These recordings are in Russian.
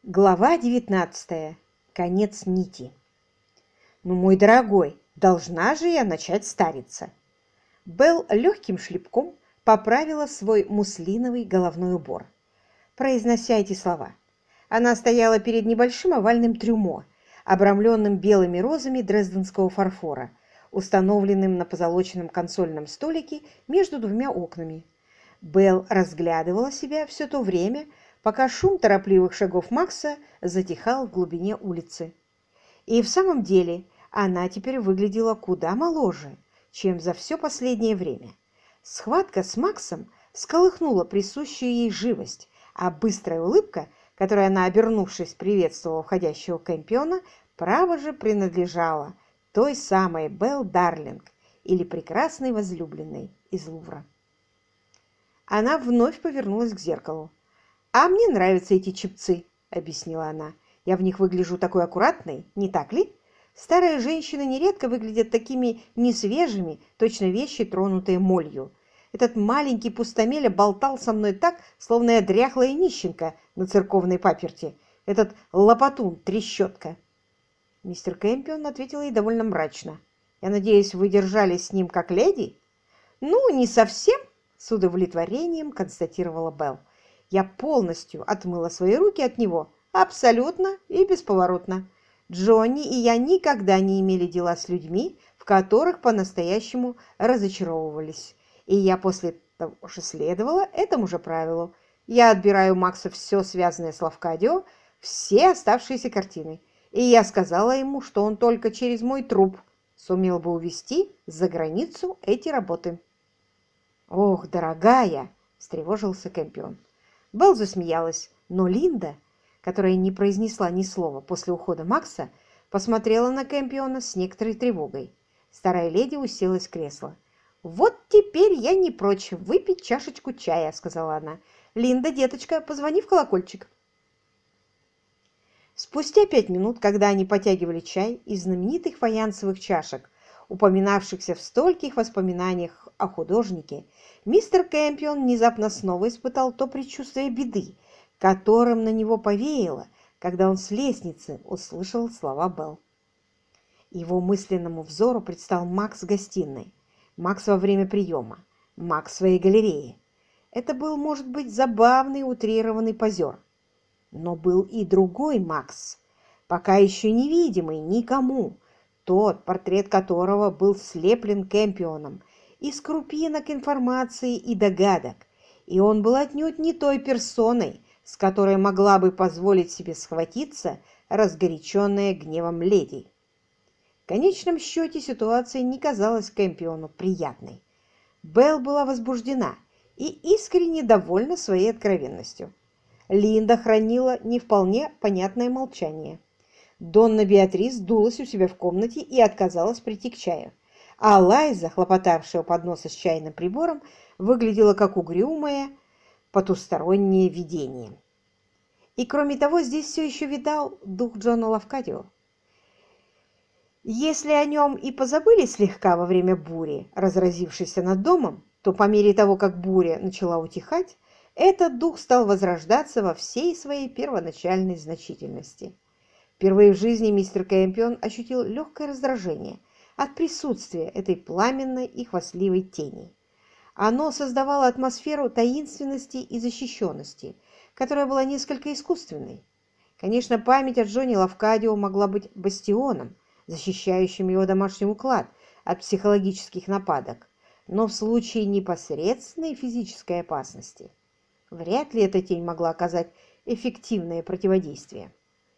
Глава 19. Конец нити. «Ну, мой дорогой, должна же я начать стариться!» Белл легким шлепком поправила свой муслиновый головной убор, произнося эти слова. Она стояла перед небольшим овальным трюмо, обрамленным белыми розами дрезденского фарфора, установленным на позолоченном консольном столике между двумя окнами. Белл разглядывала себя все то время, пока шум торопливых шагов Макса затихал в глубине улицы. И в самом деле она теперь выглядела куда моложе, чем за все последнее время. Схватка с Максом всколыхнула присущую ей живость, а быстрая улыбка, которой она, обернувшись, приветствовала входящего Кэмпиона, право же принадлежала той самой Белл Дарлинг или прекрасной возлюбленной из Лувра. Она вновь повернулась к зеркалу. «А мне нравятся эти чепцы», — объяснила она. «Я в них выгляжу такой аккуратной, не так ли? Старые женщины нередко выглядят такими несвежими, точно вещи, тронутые молью. Этот маленький пустомеля болтал со мной так, словно я дряхлая нищенка на церковной паперти. Этот лопатун-трещотка». Мистер Кэмпион ответил ей довольно мрачно. «Я надеюсь, вы держались с ним как леди?» «Ну, не совсем», — с удовлетворением констатировала Белл. «Я полностью отмыла свои руки от него, абсолютно и бесповоротно. Джонни и я никогда не имели дела с людьми, в которых по-настоящему разочаровывались. И я после того же следовала этому же правилу. Я отбираю у Макса все связанное с Лавкадио, все оставшиеся картины. И я сказала ему, что он только через мой труп сумел бы увезти за границу эти работы». «Ох, дорогая!» – встревожился Кэмпион. Белл засмеялась, но Линда, которая не произнесла ни слова после ухода Макса, посмотрела на Кэмпиона с некоторой тревогой. Старая леди уселась в кресло. «Вот теперь я не прочь выпить чашечку чая», — сказала она. «Линда, деточка, позвони в колокольчик». Спустя 5 минут, когда они потягивали чай из знаменитых фаянсовых чашек, упоминавшихся в стольких воспоминаниях о художнике, мистер Кэмпион внезапно снова испытал то предчувствие беды, которым на него повеяло, когда он с лестницы услышал слова Белл. Его мысленному взору предстал Макс в гостиной, Макс во время приема, Макс в своей галерее. Это был, может быть, забавный утрированный позер. Но был и другой Макс, пока еще невидимый никому, тот, портрет которого был слеплен Кэмпионом из крупинок информации и догадок, и он был отнюдь не той персоной, с которой могла бы позволить себе схватиться разгоряченная гневом леди. В конечном счете ситуация не казалась Кэмпиону приятной. Белл была возбуждена и искренне довольна своей откровенностью. Линда хранила не вполне понятное молчание. Донна Беатрис дулась у себя в комнате и отказалась прийти к чаю, а Лайза, хлопотавшая у подноса с чайным прибором, выглядела как угрюмое потустороннее видение. И кроме того, здесь все еще витал дух Джона Лавкадио. Если о нем и позабыли слегка во время бури, разразившейся над домом, то по мере того, как буря начала утихать, этот дух стал возрождаться во всей своей первоначальной значительности. Впервые в жизни мистер Кэмпион ощутил легкое раздражение от присутствия этой пламенной и хвастливой тени. Оно создавало атмосферу таинственности и защищенности, которая была несколько искусственной. Конечно, память о Джонни Лавкадио могла быть бастионом, защищающим его домашний уклад от психологических нападок, но в случае непосредственной физической опасности вряд ли эта тень могла оказать эффективное противодействие.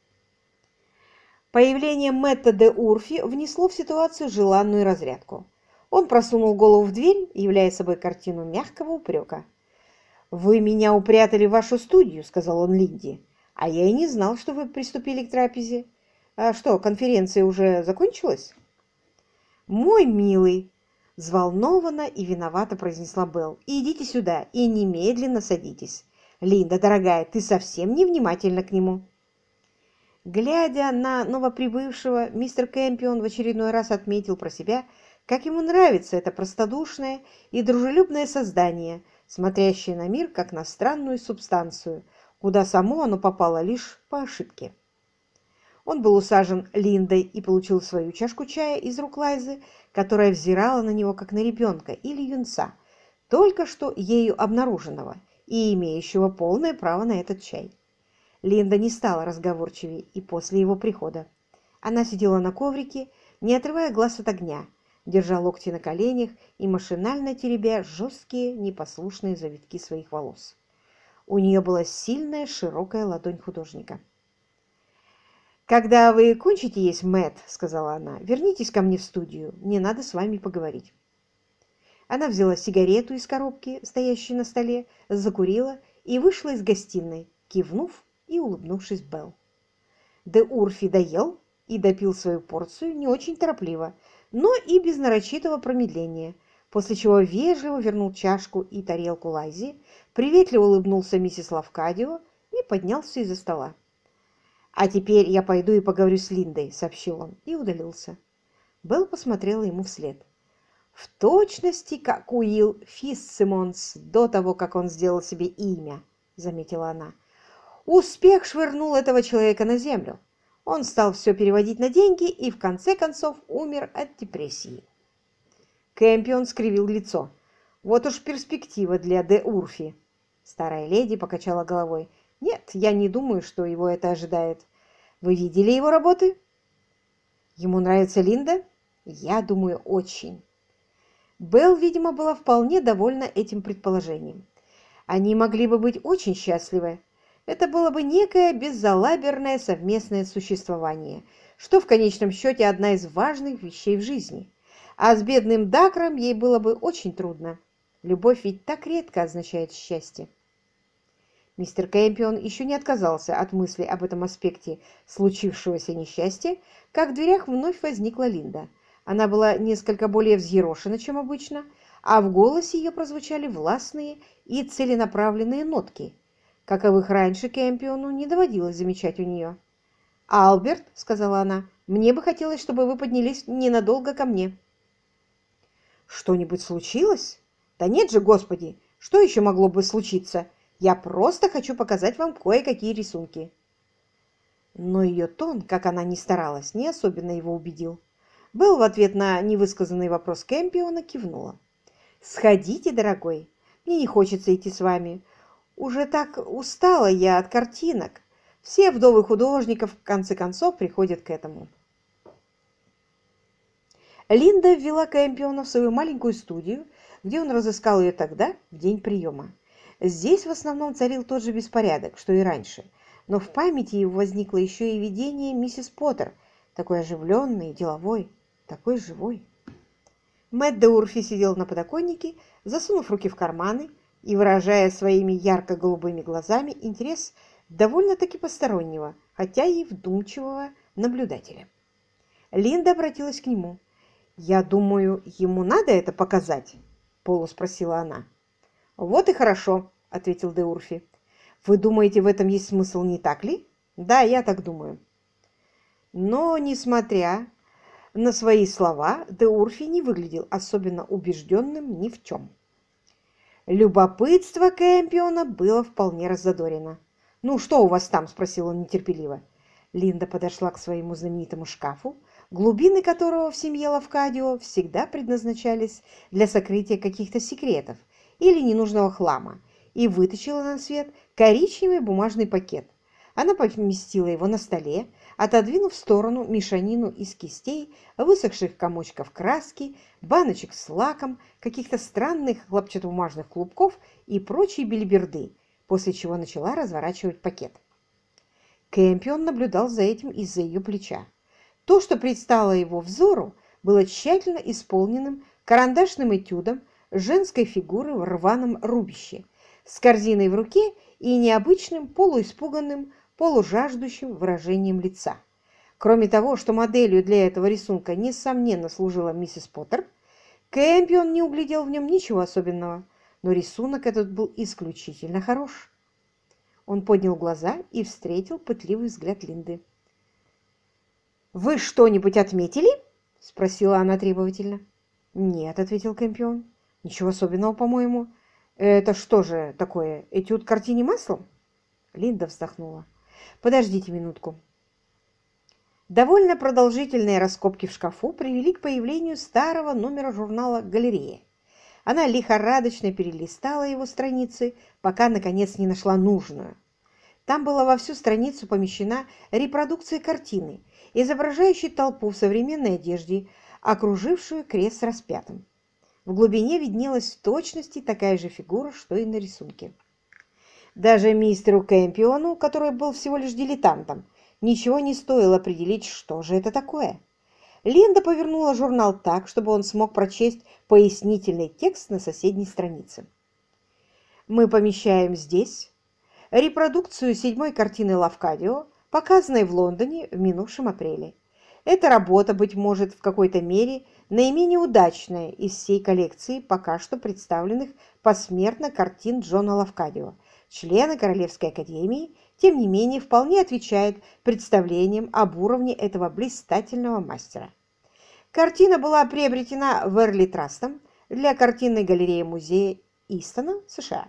Появление Мэтта де Урфи внесло в ситуацию желанную разрядку. Он просунул голову в дверь, являя собой картину мягкого упрека. «Вы меня упрятали в вашу студию», — сказал он Линде, «а я и не знал, что вы приступили к трапезе. А что, конференция уже закончилась?» «Мой милый», — взволнованно и виновато произнесла Белл, «идите сюда и немедленно садитесь. Линда, дорогая, ты совсем невнимательна к нему». Глядя на новоприбывшего, мистер Кэмпион в очередной раз отметил про себя, как ему нравится это простодушное и дружелюбное создание, смотрящее на мир как на странную субстанцию, куда само оно попало лишь по ошибке. Он был усажен Линдой и получил свою чашку чая из рук Лайзы, которая взирала на него как на ребенка или юнца, только что ею обнаруженного и имеющего полное право на этот чай. Линда не стала разговорчивее и после его прихода. Она сидела на коврике, не отрывая глаз от огня, держа локти на коленях и машинально теребя жесткие, непослушные завитки своих волос. У нее была сильная, широкая ладонь художника. «Когда вы кончите есть, Мэтт, — сказала она, — вернитесь ко мне в студию, мне надо с вами поговорить». Она взяла сигарету из коробки, стоящей на столе, закурила и вышла из гостиной, кивнув и улыбнувшись Белл. Де Урфи доел и допил свою порцию не очень торопливо, но и без нарочитого промедления, после чего вежливо вернул чашку и тарелку Лайзе, приветливо улыбнулся миссис Лавкадио и поднялся из-за стола. «А теперь я пойду и поговорю с Линдой», — сообщил он, и удалился. Белл посмотрела ему вслед. «В точности, как Уилл Фитцсимонс до того, как он сделал себе имя», — заметила она. «Успех швырнул этого человека на землю. Он стал все переводить на деньги и в конце концов умер от депрессии». Кэмпион скривил лицо. «Вот уж перспектива для Де Урфи». Старая леди покачала головой. «Нет, я не думаю, что его это ожидает. Вы видели его работы?» «Ему нравится Линда?» «Я думаю, очень». Белл, видимо, была вполне довольна этим предположением. Они могли бы быть очень счастливы. Это было бы некое безалаберное совместное существование, что в конечном счете одна из важных вещей в жизни. А с бедным Дакром ей было бы очень трудно. Любовь ведь так редко означает счастье. Мистер Кэмпион еще не отказался от мысли об этом аспекте случившегося несчастья, как в дверях вновь возникла Линда. Она была несколько более взъерошена, чем обычно, а в голосе ее прозвучали властные и целенаправленные нотки, каковых раньше Кэмпиону не доводилось замечать у нее. «Алберт», — сказала она, — «мне бы хотелось, чтобы вы поднялись ненадолго ко мне». «Что-нибудь случилось? Да нет же, Господи, что еще могло бы случиться? Я просто хочу показать вам кое-какие рисунки». Но ее тон, как она ни старалась, не особенно его убедил. Белл в ответ на невысказанный вопрос Кэмпиона кивнула. «Сходите, дорогой, мне не хочется идти с вами. Уже так устала я от картинок. Все вдовы художников в конце концов приходят к этому». Линда ввела Кэмпиона в свою маленькую студию, где он разыскал ее тогда, в день приема. Здесь в основном царил тот же беспорядок, что и раньше, но в памяти его возникло еще и видение миссис Поттер, такой оживленной, деловой, такой живой. Мэтт де Урфи сидел на подоконнике, засунув руки в карманы и выражая своими ярко-голубыми глазами интерес довольно-таки постороннего, хотя и вдумчивого наблюдателя. Линда обратилась к нему. «Я думаю, ему надо это показать?» – полуспросила она. «Вот и хорошо», — ответил де Урфи. «Вы думаете, в этом есть смысл, не так ли?» «Да, я так думаю». Но, несмотря на свои слова, де Урфи не выглядел особенно убежденным ни в чем. Любопытство Кэмпиона было вполне раззадорено. «Ну, что у вас там?» – спросил он нетерпеливо. Линда подошла к своему знаменитому шкафу, глубины которого в семье Лавкадио всегда предназначались для сокрытия каких-то секретов или ненужного хлама, и вытащила на свет коричневый бумажный пакет. Она поместила его на столе, отодвинув в сторону мешанину из кистей, высохших комочков краски, баночек с лаком, каких-то странных хлопчатобумажных клубков и прочей белиберды, после чего начала разворачивать пакет. Кэмпион наблюдал за этим из-за ее плеча. То, что предстало его взору, было тщательно исполненным карандашным этюдом женской фигуры в рваном рубище, с корзиной в руке и необычным полуиспуганным, полужаждущим выражением лица. Кроме того, что моделью для этого рисунка несомненно служила миссис Поттер, Кэмпион не углядел в нем ничего особенного, но рисунок этот был исключительно хорош. Он поднял глаза и встретил пытливый взгляд Линды. «Вы что-нибудь отметили?» – спросила она требовательно. «Нет», – ответил Кэмпион. «Ничего особенного, по-моему. Это что же такое, этюд к картине маслом?» Линда вздохнула. «Подождите минутку». Довольно продолжительные раскопки в шкафу привели к появлению старого номера журнала «Галерея». Она лихорадочно перелистала его страницы, пока, наконец, не нашла нужную. Там была во всю страницу помещена репродукция картины, изображающей толпу в современной одежде, окружившую крест с распятым. В глубине виднелась в точности такая же фигура, что и на рисунке. Даже мистеру Кэмпиону, который был всего лишь дилетантом, ничего не стоило определить, что же это такое. Линда повернула журнал так, чтобы он смог прочесть пояснительный текст на соседней странице. Мы помещаем здесь репродукцию 7-й картины Лавкадио, показанной в Лондоне в минувшем апреле. Эта работа, быть может, в какой-то мере наименее удачная из всей коллекции пока что представленных посмертно картин Джона Лавкадио, члена Королевской академии, тем не менее вполне отвечает представлениям об уровне этого блистательного мастера. Картина была приобретена Верли Трастом для картинной галереи музея Истона, США.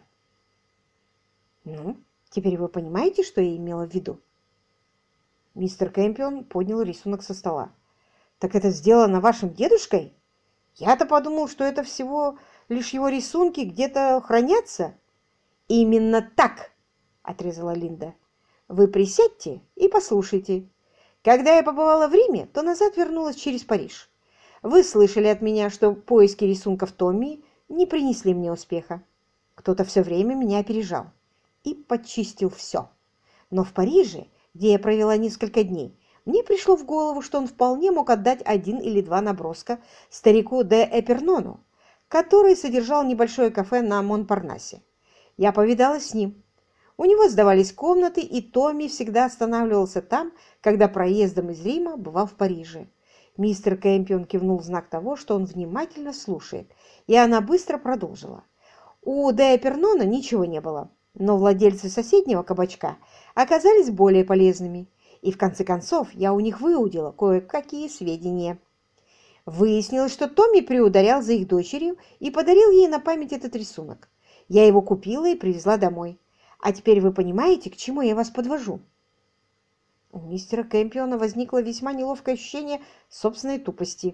Ну, теперь вы понимаете, что я имела в виду? Мистер Кэмпион поднял рисунок со стола. Так это сделано вашим дедушкой? Я-то подумал, что это всего лишь его рисунки где-то хранятся. Именно так, отрезала Линда. Вы присядьте и послушайте. Когда я побывала в Риме, то назад вернулась через Париж. Вы слышали от меня, что поиски рисунков Томми не принесли мне успеха. Кто-то все время меня опережал и подчистил все. Но в Париже, где я провела несколько дней, мне пришло в голову, что он вполне мог отдать 1 или 2 наброска старику де Эпернону, который содержал небольшое кафе на Монпарнасе. Я повидалась с ним. У него сдавались комнаты, и Томми всегда останавливался там, когда проездом из Рима бывал в Париже. Мистер Кэмпион кивнул в знак того, что он внимательно слушает, и она быстро продолжила. У де Эпернона ничего не было, но владельцы соседнего кабачка оказались более полезными, и в конце концов я у них выудила кое-какие сведения. Выяснилось, что Томми приударял за их дочерью и подарил ей на память этот рисунок. Я его купила и привезла домой. А теперь вы понимаете, к чему я вас подвожу? У мистера Кэмпиона возникло весьма неловкое ощущение собственной тупости.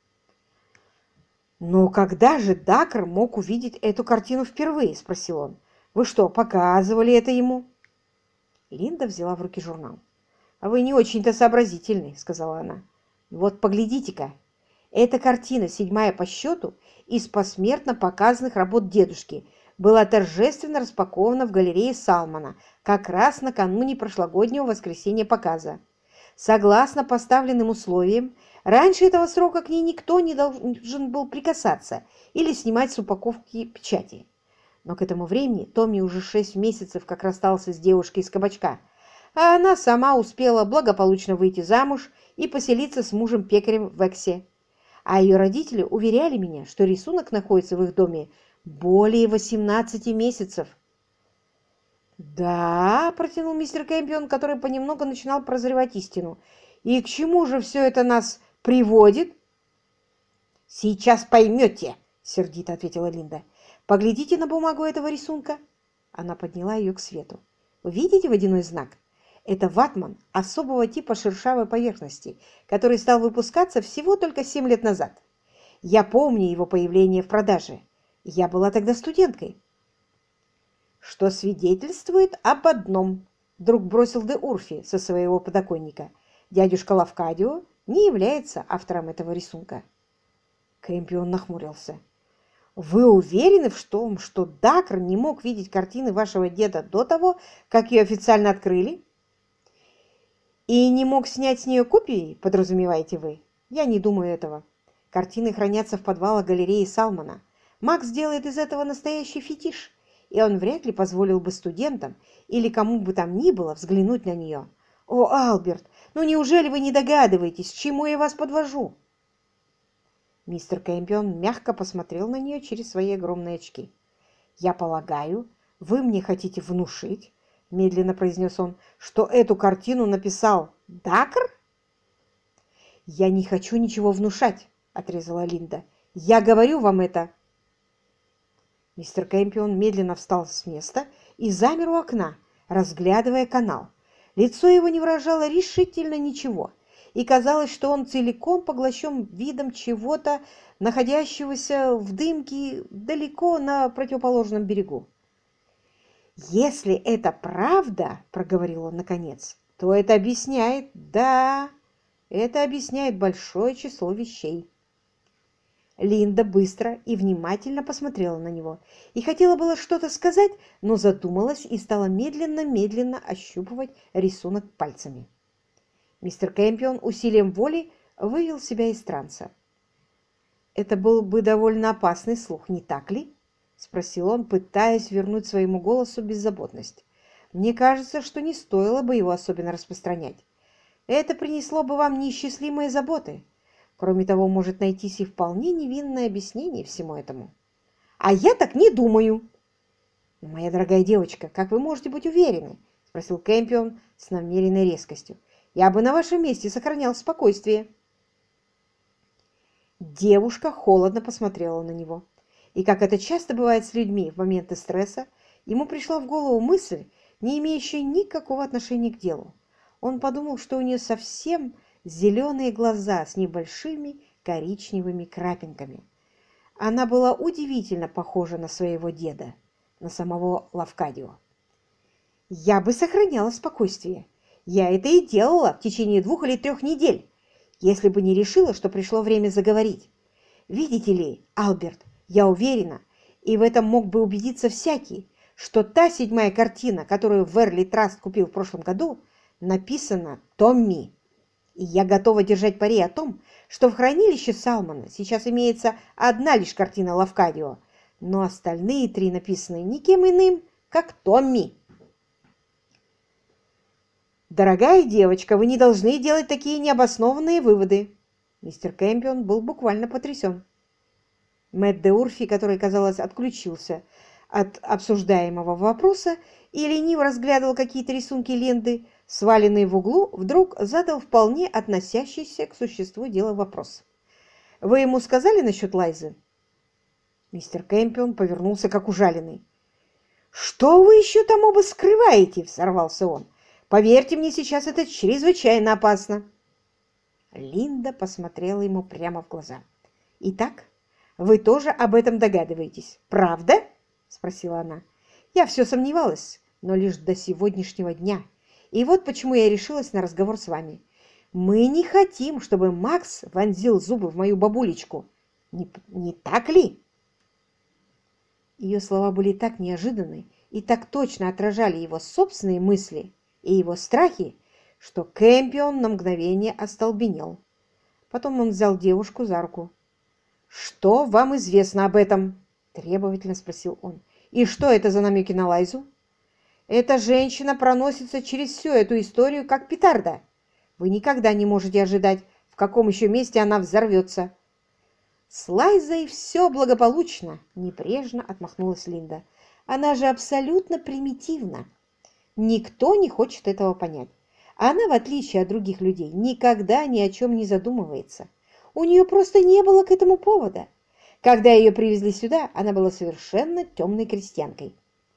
«Но когда же Дакр мог увидеть эту картину впервые?» – спросил он. «Вы что, показывали это ему?» Линда взяла в руки журнал. «А вы не очень-то сообразительны», – сказала она. «Вот поглядите-ка. Эта картина, 7-я по счету, из посмертно показанных работ дедушки, была торжественно распакована в галерее Салмана как раз накануне прошлогоднего воскресенья показа. Согласно поставленным условиям, раньше этого срока к ней никто не должен был прикасаться или снимать с упаковки печати. Но к этому времени Томми уже 6 месяцев как расстался с девушкой из кабачка, а она сама успела благополучно выйти замуж и поселиться с мужем-пекарем в Эксе. А ее родители уверяли меня, что рисунок находится в их доме более 18 месяцев. «Да», – протянул мистер Кэмпион, который понемногу начинал прозревать истину. «И к чему же все это нас приводит?» «Сейчас поймете», – сердито ответила Линда. «Поглядите на бумагу этого рисунка». Она подняла ее к свету. «Вы видите водяной знак? Это ватман особого типа шершавой поверхности, который стал выпускаться всего только 7 лет назад. Я помню его появление в продаже. Я была тогда студенткой». «Что свидетельствует об одном», — вдруг бросил де Урфи со своего подоконника. «Дядюшка Лавкадио не является автором этого рисунка». Кэмпион нахмурился. «Вы уверены в том, что Дакр не мог видеть картины вашего деда до того, как ее официально открыли? И не мог снять с нее копии, подразумеваете вы? Я не думаю этого. Картины хранятся в подвалах галереи Салмана. Макс делает из этого настоящий фетиш, и он вряд ли позволил бы студентам или кому бы там ни было взглянуть на нее. О, Алберт, ну неужели вы не догадываетесь, к чему я вас подвожу?» Мистер Кэмпион мягко посмотрел на нее через свои огромные очки. «Я полагаю, вы мне хотите внушить, — медленно произнес он, — что эту картину написал Дакр?» «Я не хочу ничего внушать, — отрезала Линда. — Я говорю вам это». Мистер Кэмпион медленно встал с места и замер у окна, разглядывая канал. Лицо его не выражало решительно ничего, и казалось, что он целиком поглощен видом чего-то, находящегося в дымке далеко на противоположном берегу. «Если это правда, — проговорил он наконец, — то это объясняет, да, это объясняет большое число вещей». Линда быстро и внимательно посмотрела на него и хотела было что-то сказать, но задумалась и стала медленно-медленно ощупывать рисунок пальцами. Мистер Кэмпион усилием воли вывел себя из транса. «Это был бы довольно опасный слух, не так ли?» — спросил он, пытаясь вернуть своему голосу беззаботность. «Мне кажется, что не стоило бы его особенно распространять. Это принесло бы вам неисчислимые заботы. Кроме того, может найтись и вполне невинное объяснение всему этому». «А я так не думаю!» «Моя дорогая девочка, как вы можете быть уверены?» — спросил Кэмпион с намеренной резкостью. «Я бы на вашем месте сохранял спокойствие». Девушка холодно посмотрела на него. И, как это часто бывает с людьми в моменты стресса, ему пришла в голову мысль, не имеющая никакого отношения к делу. Он подумал, что у нее совсем зеленые глаза с небольшими коричневыми крапинками. Она была удивительно похожа на своего деда, на самого Лавкадио. «Я бы сохраняла спокойствие. Я это и делала в течение 2 или 3 недель, если бы не решила, что пришло время заговорить. Видите ли, Альберт, я уверена, и в этом мог бы убедиться всякий, что та 7-я картина, которую Верли Траст купил в прошлом году, написана Томми. И я готова держать пари о том, что в хранилище Салмона сейчас имеется одна лишь картина Лавкадио, но остальные 3 написаны никем иным, как Томми. «Дорогая девочка, вы не должны делать такие необоснованные выводы». Мистер Кэмпион был буквально потрясен. Мэтт де Урфи, который, казалось, отключился от обсуждаемого вопроса и лениво разглядывал какие-то рисунки Ленды, сваленные в углу, вдруг задал вполне относящийся к существу дела вопрос. «Вы ему сказали насчет Лайзы?» Мистер Кэмпион повернулся как ужаленный. «Что вы еще там оба скрываете?» – взорвался он. «Поверьте мне, сейчас это чрезвычайно опасно». Линда посмотрела ему прямо в глаза. «Итак, вы тоже об этом догадываетесь, правда?» – спросила она. «Я все сомневалась, но лишь до сегодняшнего дня. И вот почему я решилась на разговор с вами. Мы не хотим, чтобы Макс вонзил зубы в мою бабулечку. Не так ли?» Ее слова были так неожиданны и так точно отражали его собственные мысли и его страхи, что Кэмпион на мгновение остолбенел. Потом он взял девушку за руку. «Что вам известно об этом?» – требовательно спросил он. «И что это за намеки на Лайзу? Эта женщина проносится через всю эту историю, как петарда. Вы никогда не можете ожидать, в каком еще месте она взорвется». «С Лайзой все благополучно», – небрежно отмахнулась Линда. «Она же абсолютно примитивна. Никто не хочет этого понять. Она, в отличие от других людей, никогда ни о чем не задумывается. У нее просто не было к этому повода. Когда ее привезли сюда, она была совершенно темной крестьянкой.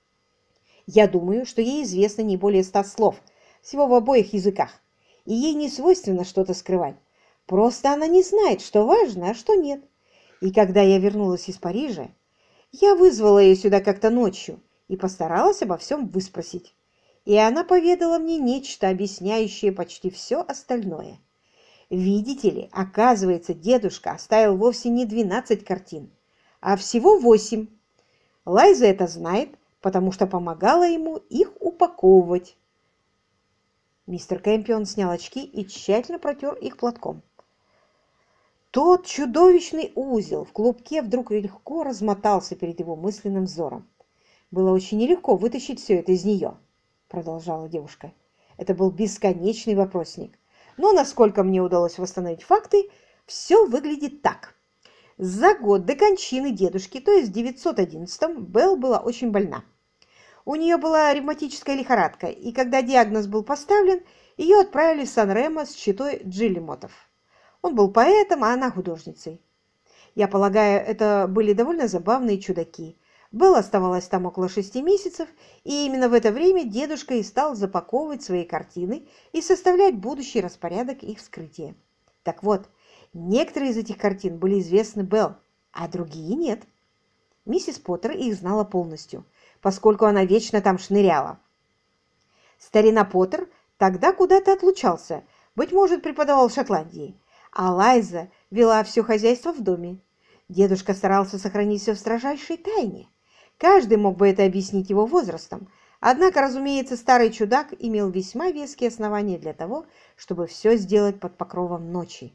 Я думаю, что ей известно не более 100 слов, всего в обоих языках, и ей не свойственно что-то скрывать. Просто она не знает, что важно, а что нет. И когда я вернулась из Парижа, я вызвала ее сюда как-то ночью и постаралась обо всем выспросить. И она поведала мне нечто, объясняющее почти все остальное. Видите ли, оказывается, дедушка оставил вовсе не 12 картин, а всего 8. Лайза это знает, потому что помогала ему их упаковывать. Мистер Кэмпион снял очки и тщательно протер их платком. Тот чудовищный узел в клубке вдруг легко размотался перед его мысленным взором. Было очень нелегко вытащить все это из нее, продолжала девушка. Это был бесконечный вопросник. Но, насколько мне удалось восстановить факты, все выглядит так. За год до кончины дедушки, то есть в 911-м, Белл была очень больна. У нее была ревматическая лихорадка, и когда диагноз был поставлен, ее отправили в Сан-Ремо с читой Джиллимотов. Он был поэтом, а она художницей. Я полагаю, это были довольно забавные чудаки. Белл оставалась там около 6 месяцев, и именно в это время дедушка и стал запаковывать свои картины и составлять будущий распорядок их вскрытия. Так вот, некоторые из этих картин были известны Белл, а другие нет. Миссис Поттер их знала полностью, поскольку она вечно там шныряла. Старина Поттер тогда куда-то отлучался, быть может, преподавал в Шотландии, а Лайза вела все хозяйство в доме. Дедушка старался сохранить все в строжайшей тайне. Каждый мог бы это объяснить его возрастом, однако, разумеется, старый чудак имел весьма веские основания для того, чтобы все сделать под покровом ночи.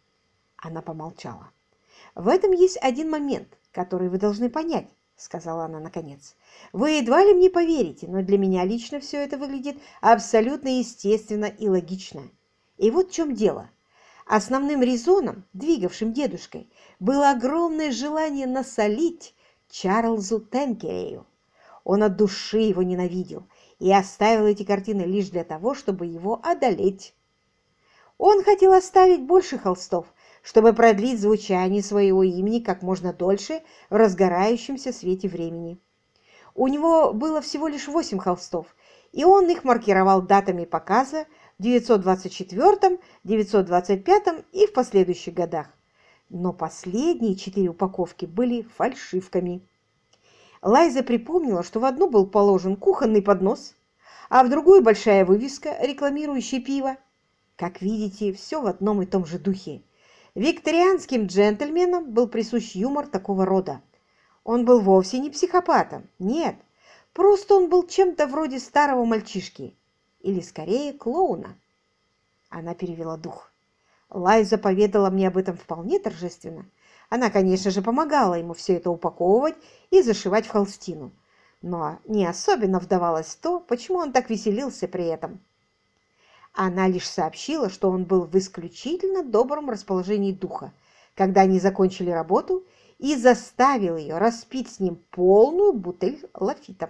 Она помолчала. «В этом есть один момент, который вы должны понять», — сказала она наконец. «Вы едва ли мне поверите, но для меня лично все это выглядит абсолютно естественно и логично. И вот в чем дело. Основным резоном, двигавшим дедушкой, было огромное желание насолить Чарльзу Тенкерею. Он от души его ненавидел и оставил эти картины лишь для того, чтобы его одолеть. Он хотел оставить больше холстов, чтобы продлить звучание своего имени как можно дольше в разгорающемся свете времени. У него было всего лишь 8 холстов, и он их маркировал датами показа в 924, 925 и в последующих годах. Но последние 4 упаковки были фальшивками. Лайза припомнила, что в одну был положен кухонный поднос, а в другую большая вывеска, рекламирующая пиво. Как видите, все в одном и том же духе. Викторианским джентльменам был присущ юмор такого рода. Он был вовсе не психопатом, нет, просто он был чем-то вроде старого мальчишки, или скорее клоуна. Она перевела дух. Лайза поведала мне об этом вполне торжественно. Она, конечно же, помогала ему все это упаковывать и зашивать в холстину, но не особенно вдавалась в то, почему он так веселился при этом. Она лишь сообщила, что он был в исключительно добром расположении духа, когда они закончили работу, и заставил ее распить с ним полную бутыль лафита.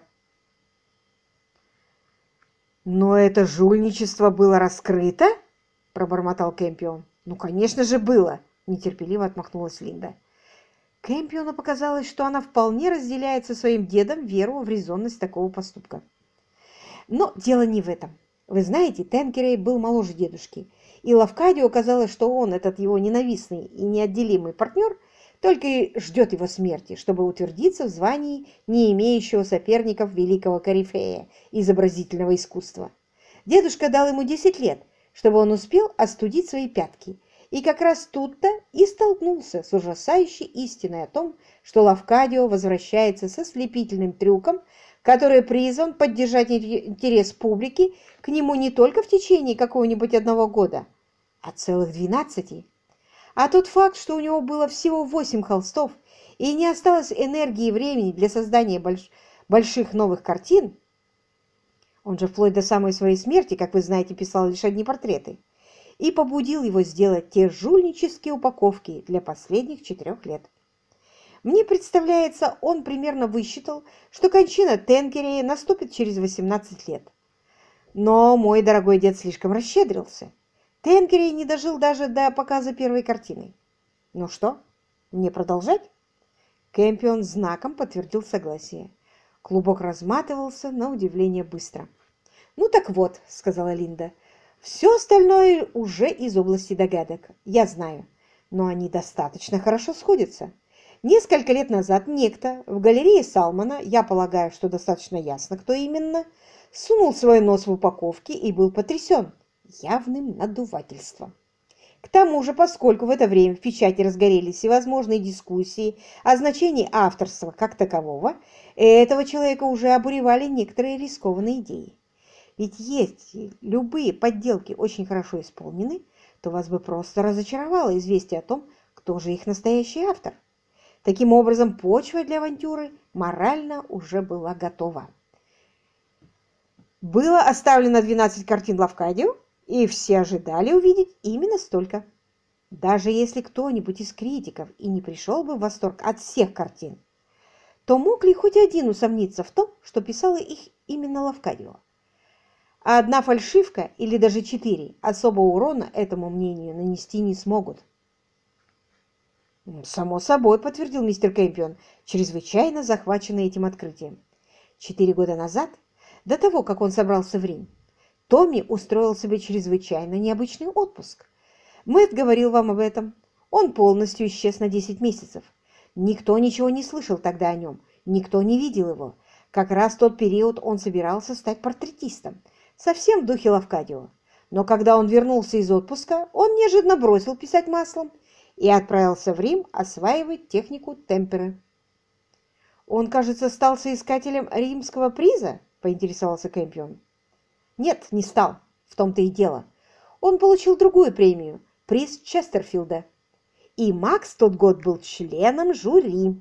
«Но это жульничество было раскрыто?» – пробормотал Кэмпион. «Ну, конечно же, было!» – нетерпеливо отмахнулась Линда. Кэмпиону показалось, что она вполне разделяет со своим дедом веру в резонность такого поступка. Но дело не в этом. Вы знаете, Тенкерей был моложе дедушки, и Лавкадио казалось, что он, этот его ненавистный и неотделимый партнер, только и ждет его смерти, чтобы утвердиться в звании не имеющего соперников великого корифея изобразительного искусства. Дедушка дал ему 10 лет, чтобы он успел остудить свои пятки, и как раз тут-то и столкнулся с ужасающей истиной о том, что Лавкадио возвращается со слепительным трюком, который призван поддержать интерес публики к нему не только в течение какого-нибудь 1 года, а целых 12. А тот факт, что у него было всего 8 холстов и не осталось энергии и времени для создания больших новых картин, он же вплоть до самой своей смерти, как вы знаете, писал лишь одни портреты, и побудил его сделать те жульнические упаковки для последних 4 лет. Мне представляется, он примерно высчитал, что кончина Тенкерея наступит через 18 лет. Но мой дорогой дед слишком расщедрился. Тенкерей не дожил даже до показа первой картины. Ну что, мне продолжать? Кэмпион знаком подтвердил согласие. Клубок разматывался на удивление быстро. «Ну так вот», — сказала Линда, — «все остальное уже из области догадок, я знаю, но они достаточно хорошо сходятся. Несколько лет назад некто в галерее Салмана, я полагаю, что достаточно ясно, кто именно, сунул свой нос в упаковки и был потрясен явным надувательством. К тому же, поскольку в это время в печати разгорелись всевозможные дискуссии о значении авторства как такового, этого человека уже обуревали некоторые рискованные идеи. Ведь если любые подделки очень хорошо исполнены, то вас бы просто разочаровало известие о том, кто же их настоящий автор. Таким образом, почва для авантюры морально уже была готова. Было оставлено 12 картин Лавкадио, и все ожидали увидеть именно столько. Даже если кто-нибудь из критиков и не пришел бы в восторг от всех картин, то мог ли хоть один усомниться в том, что писала их именно Лавкадио? А одна фальшивка или даже 4 особого урона этому мнению нанести не смогут. Само собой, подтвердил мистер Кэмпион, чрезвычайно захваченный этим открытием. 4 года назад, до того, как он собрался в Рим, Томми устроил себе чрезвычайно необычный отпуск. Мэтт говорил вам об этом. Он полностью исчез на 10 месяцев. Никто ничего не слышал тогда о нем, никто не видел его. Как раз в тот период он собирался стать портретистом, совсем в духе Лавкадио. Но когда он вернулся из отпуска, он неожиданно бросил писать маслом и отправился в Рим осваивать технику темперы. «Он, кажется, стал соискателем римского приза?» – поинтересовался Кэмпион. «Нет, не стал. В том-то и дело. Он получил другую премию – приз Честерфилда. И Макс тот год был членом жюри».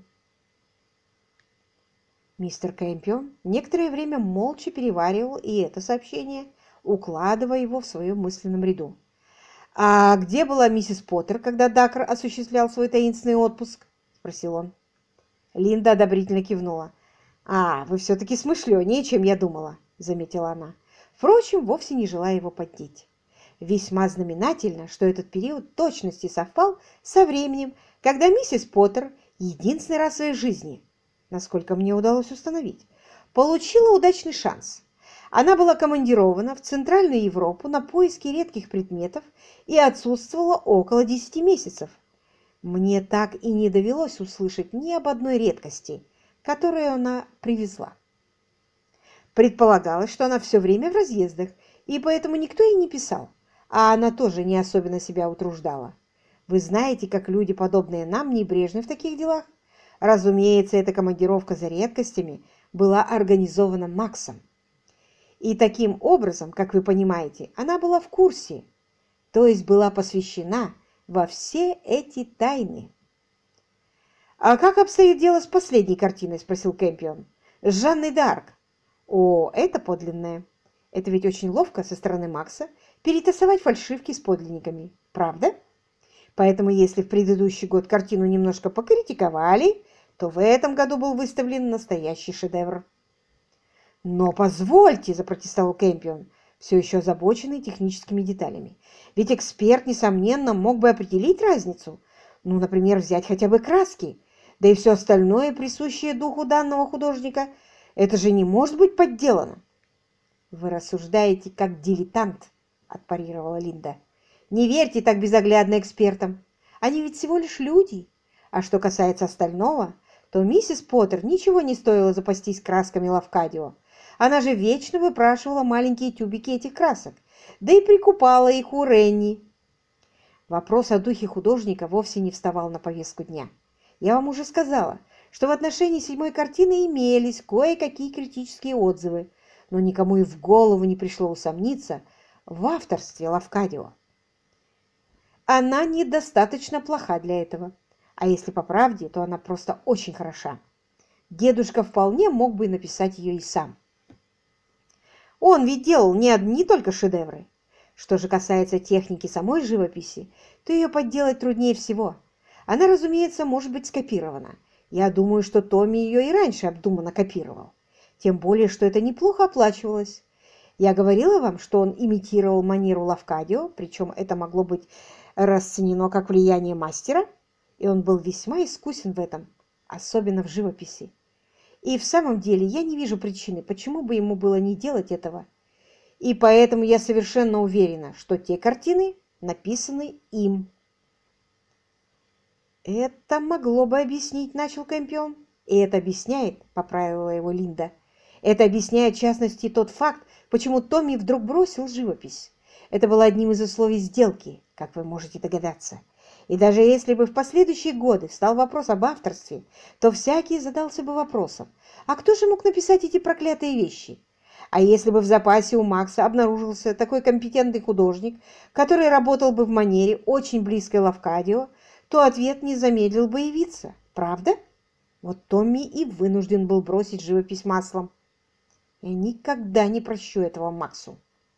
Мистер Кэмпион некоторое время молча переваривал и это сообщение, укладывая его в своем мысленном ряду. «А где была миссис Поттер, когда Дакр осуществлял свой таинственный отпуск?» – спросил он. Линда одобрительно кивнула. «А, вы все-таки смышленее, чем я думала», – заметила она. Впрочем, вовсе не желая его поддеть. Весьма знаменательно, что этот период в точности совпал со временем, когда миссис Поттер единственный раз в своей жизни, насколько мне удалось установить, получила удачный шанс. Она была командирована в Центральную Европу на поиски редких предметов и отсутствовала около 10 месяцев. Мне так и не довелось услышать ни об одной редкости, которую она привезла. Предполагалось, что она все время в разъездах, и поэтому никто ей не писал, а она тоже не особенно себя утруждала. Вы знаете, как люди, подобные нам, небрежны в таких делах? Разумеется, эта командировка за редкостями была организована Максом. И таким образом, как вы понимаете, она была в курсе, то есть была посвящена во все эти тайны. «А как обстоит дело с последней картиной?» – спросил Кэмпион. «С Жанной д'Арк». «О, это подлинное. Это ведь очень ловко со стороны Макса перетасовать фальшивки с подлинниками, правда? Поэтому если в предыдущий год картину немножко покритиковали, то в этом году был выставлен настоящий шедевр». «Но позвольте», – запротестовал Кэмпион, все еще озабоченный техническими деталями. «Ведь эксперт, несомненно, мог бы определить разницу. Ну, например, взять хотя бы краски, да и все остальное, присущее духу данного художника. Это же не может быть подделано». «Вы рассуждаете как дилетант», – отпарировала Линда. «Не верьте так безоглядно экспертам. Они ведь всего лишь люди. А что касается остального, то миссис Поттер ничего не стоило запастись красками Лавкадио. Она же вечно выпрашивала маленькие тюбики этих красок, да и прикупала их у Ренни». Вопрос о духе художника вовсе не вставал на повестку дня. Я вам уже сказала, что в отношении 7-й картины имелись кое-какие критические отзывы, но никому и в голову не пришло усомниться в авторстве Лавкадио. Она недостаточно плоха для этого, а если по правде, то она просто очень хороша. Дедушка вполне мог бы написать ее и сам. Он ведь делал не только шедевры. Что же касается техники самой живописи, то ее подделать труднее всего. Она, разумеется, может быть скопирована. Я думаю, что Томми ее и раньше обдуманно копировал. Тем более, что это неплохо оплачивалось. Я говорила вам, что он имитировал манеру Лавкадио, причем это могло быть расценено как влияние мастера, и он был весьма искусен в этом, особенно в живописи. И в самом деле я не вижу причины, почему бы ему было не делать этого. И поэтому я совершенно уверена, что те картины написаны им. «Это могло бы объяснить», — начал Кэмпион. «И это объясняет», — поправила его Линда. «Это объясняет, в частности, тот факт, почему Томми вдруг бросил живопись. Это было одним из условий сделки, как вы можете догадаться. И даже если бы в последующие годы встал вопрос об авторстве, то всякий задался бы вопросом, а кто же мог написать эти проклятые вещи? А если бы в запасе у Макса обнаружился такой компетентный художник, который работал бы в манере очень близкой Лавкадио, то ответ не замедлил бы явиться, правда? Вот Томми и вынужден был бросить живопись маслом. Я никогда не прощу этого Максу».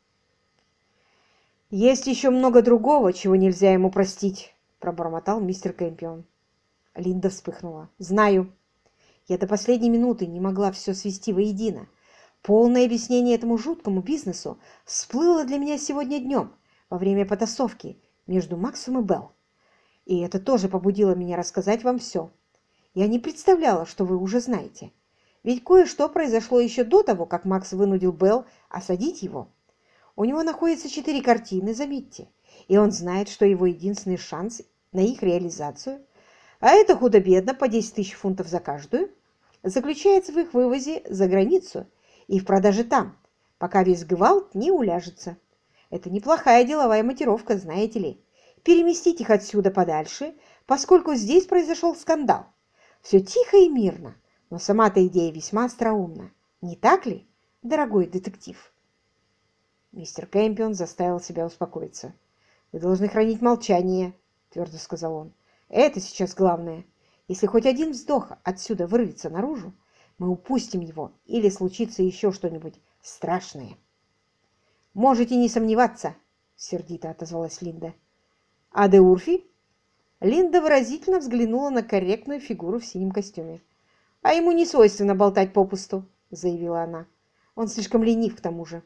«Есть еще много другого, чего нельзя ему простить», – пробормотал мистер Кэмпион. Линда вспыхнула. «Знаю. Я до последней минуты не могла все свести воедино. Полное объяснение этому жуткому бизнесу всплыло для меня сегодня днем, во время потасовки между Максом и Белл. И это тоже побудило меня рассказать вам все. Я не представляла, что вы уже знаете. Ведь кое-что произошло еще до того, как Макс вынудил Белл осадить его. У него находится 4 картины, заметьте, и он знает, что его единственный шанс на их реализацию, а это худо-бедно по 10 тысяч фунтов за каждую, заключается в их вывозе за границу и в продаже там, пока весь гвалт не уляжется. Это неплохая деловая мотивировка, знаете ли. Переместить их отсюда подальше, поскольку здесь произошел скандал. Все тихо и мирно, но сама-то идея весьма остроумна. Не так ли, дорогой детектив? Мистер Кэмпион заставил себя успокоиться. «Вы должны хранить молчание», — твердо сказал он. «Это сейчас главное. Если хоть один вздох отсюда вырвется наружу, мы упустим его или случится еще что-нибудь страшное». «Можете не сомневаться», — сердито отозвалась Линда. «А де Урфи?» Линда выразительно взглянула на корректную фигуру в синем костюме. «А ему не свойственно болтать попусту», — заявила она. «Он слишком ленив к тому же».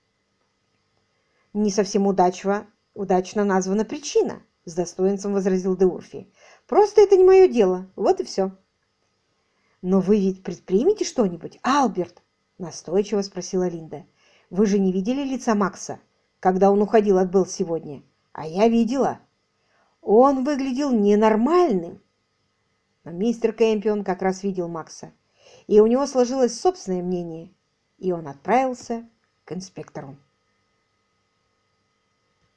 «Не совсем удачно названа причина», — с достоинством возразил де Урфи. «Просто это не мое дело, вот и все». «Но вы ведь предпримете что-нибудь, Алберт?» — настойчиво спросила Линда. «Вы же не видели лица Макса, когда он уходил от Белл сегодня? А я видела. Он выглядел ненормальным». Но мистер Кэмпион как раз видел Макса, и у него сложилось собственное мнение, и он отправился к инспектору.